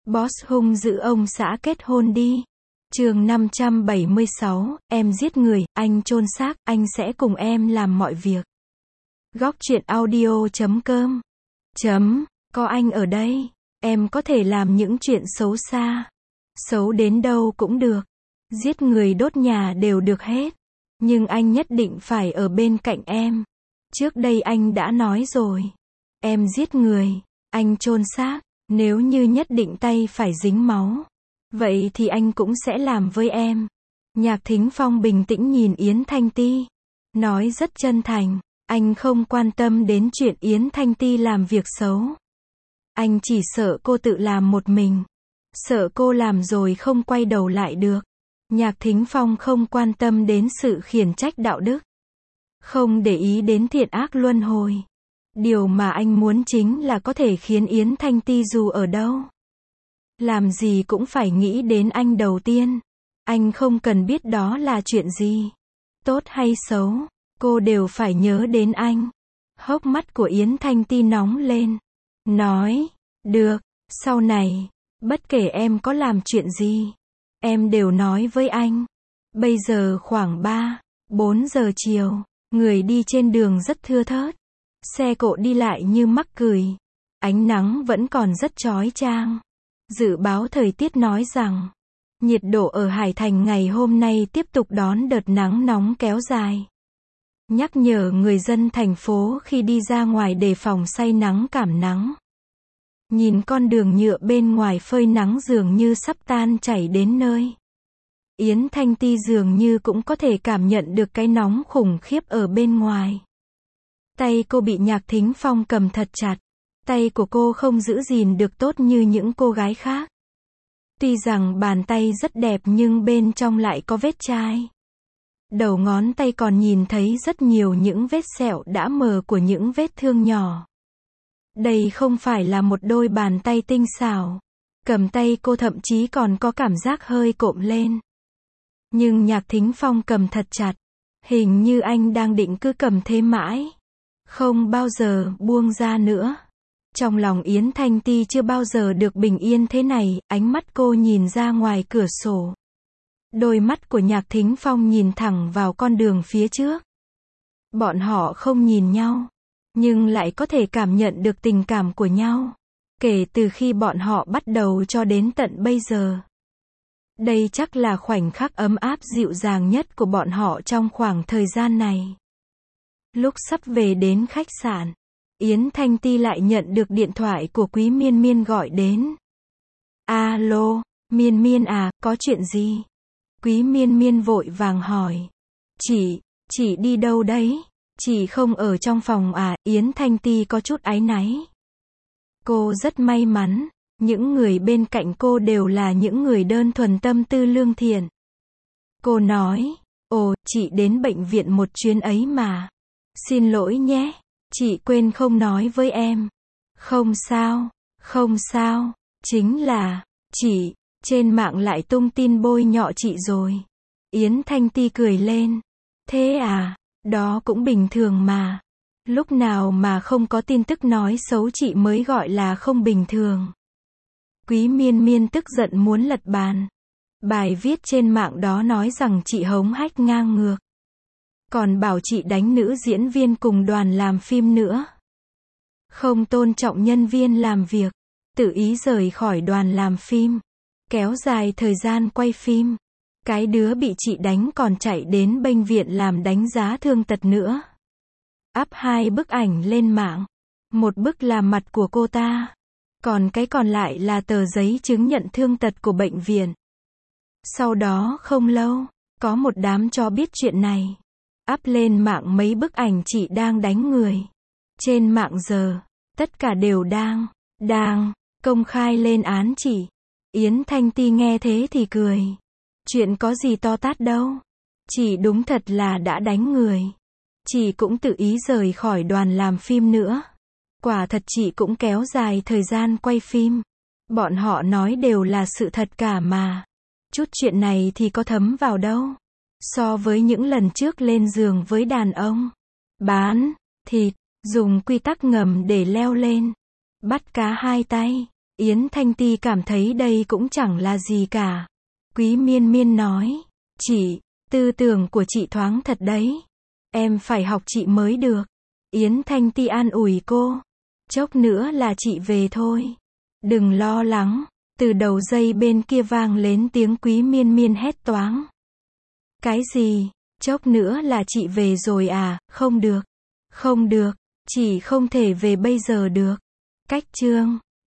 Boss hung dữ ông xã kết hôn đi. Chương 576, em giết người, anh chôn xác, anh sẽ cùng em làm mọi việc. Góc truyện audio.com. Có anh ở đây, em có thể làm những chuyện xấu xa. Xấu đến đâu cũng được. Giết người đốt nhà đều được hết. Nhưng anh nhất định phải ở bên cạnh em. Trước đây anh đã nói rồi. Em giết người, anh chôn xác. Nếu như nhất định tay phải dính máu, vậy thì anh cũng sẽ làm với em. Nhạc Thính Phong bình tĩnh nhìn Yến Thanh Ti, nói rất chân thành, anh không quan tâm đến chuyện Yến Thanh Ti làm việc xấu. Anh chỉ sợ cô tự làm một mình, sợ cô làm rồi không quay đầu lại được. Nhạc Thính Phong không quan tâm đến sự khiển trách đạo đức, không để ý đến thiện ác luân hồi. Điều mà anh muốn chính là có thể khiến Yến Thanh Ti dù ở đâu, làm gì cũng phải nghĩ đến anh đầu tiên. Anh không cần biết đó là chuyện gì, tốt hay xấu, cô đều phải nhớ đến anh. Hốc mắt của Yến Thanh Ti nóng lên, nói, được, sau này, bất kể em có làm chuyện gì, em đều nói với anh. Bây giờ khoảng 3-4 giờ chiều, người đi trên đường rất thưa thớt. Xe cộ đi lại như mắc cười. Ánh nắng vẫn còn rất chói chang. Dự báo thời tiết nói rằng, nhiệt độ ở Hải Thành ngày hôm nay tiếp tục đón đợt nắng nóng kéo dài. Nhắc nhở người dân thành phố khi đi ra ngoài đề phòng say nắng cảm nắng. Nhìn con đường nhựa bên ngoài phơi nắng dường như sắp tan chảy đến nơi. Yến Thanh Ti dường như cũng có thể cảm nhận được cái nóng khủng khiếp ở bên ngoài. Tay cô bị Nhạc Thính Phong cầm thật chặt. Tay của cô không giữ gìn được tốt như những cô gái khác. Tuy rằng bàn tay rất đẹp nhưng bên trong lại có vết chai. Đầu ngón tay còn nhìn thấy rất nhiều những vết sẹo đã mờ của những vết thương nhỏ. Đây không phải là một đôi bàn tay tinh xảo. Cầm tay cô thậm chí còn có cảm giác hơi cộm lên. Nhưng Nhạc Thính Phong cầm thật chặt. Hình như anh đang định cứ cầm thế mãi, không bao giờ buông ra nữa. Trong lòng Yến Thanh Ti chưa bao giờ được bình yên thế này, ánh mắt cô nhìn ra ngoài cửa sổ. Đôi mắt của Nhạc Thính Phong nhìn thẳng vào con đường phía trước. Bọn họ không nhìn nhau, nhưng lại có thể cảm nhận được tình cảm của nhau. Kể từ khi bọn họ bắt đầu cho đến tận bây giờ. Đây chắc là khoảnh khắc ấm áp dịu dàng nhất của bọn họ trong khoảng thời gian này. Lúc sắp về đến khách sạn, Yến Thanh Ti lại nhận được điện thoại của Quý Miên Miên gọi đến. Alo, Miên Miên à, có chuyện gì? Quý Miên Miên vội vàng hỏi. Chị đi đâu đấy? Chị không ở trong phòng à? Yến Thanh Ti có chút áy náy. Cô rất may mắn, những người bên cạnh cô đều là những người đơn thuần tâm tư lương thiện. Cô nói, ồ, chị đến bệnh viện một chuyến ấy mà. Xin lỗi nhé, chị quên không nói với em. Không sao, chính là, chị, trên mạng lại tung tin bôi nhọ chị rồi. Yến Thanh Ti cười lên. Thế à, đó cũng bình thường mà. Lúc nào mà không có tin tức nói xấu chị mới gọi là không bình thường. Quý Miên Miên tức giận muốn lật bàn. Bài viết trên mạng đó nói rằng chị hống hách ngang ngược. Còn bảo chị đánh nữ diễn viên cùng đoàn làm phim nữa. Không tôn trọng nhân viên làm việc. Tự ý rời khỏi đoàn làm phim. Kéo dài thời gian quay phim. Cái đứa bị chị đánh còn chạy đến bệnh viện làm đánh giá thương tật nữa. Up 2 bức ảnh lên mạng. Một bức là mặt của cô ta. Còn cái còn lại là tờ giấy chứng nhận thương tật của bệnh viện. Sau đó không lâu, có một đám cho biết chuyện này. Up lên mạng mấy bức ảnh chị đang đánh người. Trên mạng giờ, tất cả đều đang công khai lên án chị. Yến Thanh Ti nghe thế thì cười. Chuyện có gì to tát đâu. Chị đúng thật là đã đánh người. Chị cũng tự ý rời khỏi đoàn làm phim nữa. Quả thật chị cũng kéo dài thời gian quay phim. Bọn họ nói đều là sự thật cả mà. Chút chuyện này thì có thấm vào đâu. So với những lần trước lên giường với đàn ông, bán thịt, dùng quy tắc ngầm để leo lên, bắt cá hai tay, Yến Thanh Ti cảm thấy đây cũng chẳng là gì cả. Quý Miên Miên nói, chị, tư tưởng của chị thoáng thật đấy. Em phải học chị mới được. Yến Thanh Ti an ủi cô. Chốc nữa là chị về thôi. Đừng lo lắng. Từ đầu dây bên kia vang lên tiếng Quý Miên Miên hét toáng. Cái gì? Chốc nữa là chị về rồi à? Không được. Không được. Chị không thể về bây giờ được. Cách chương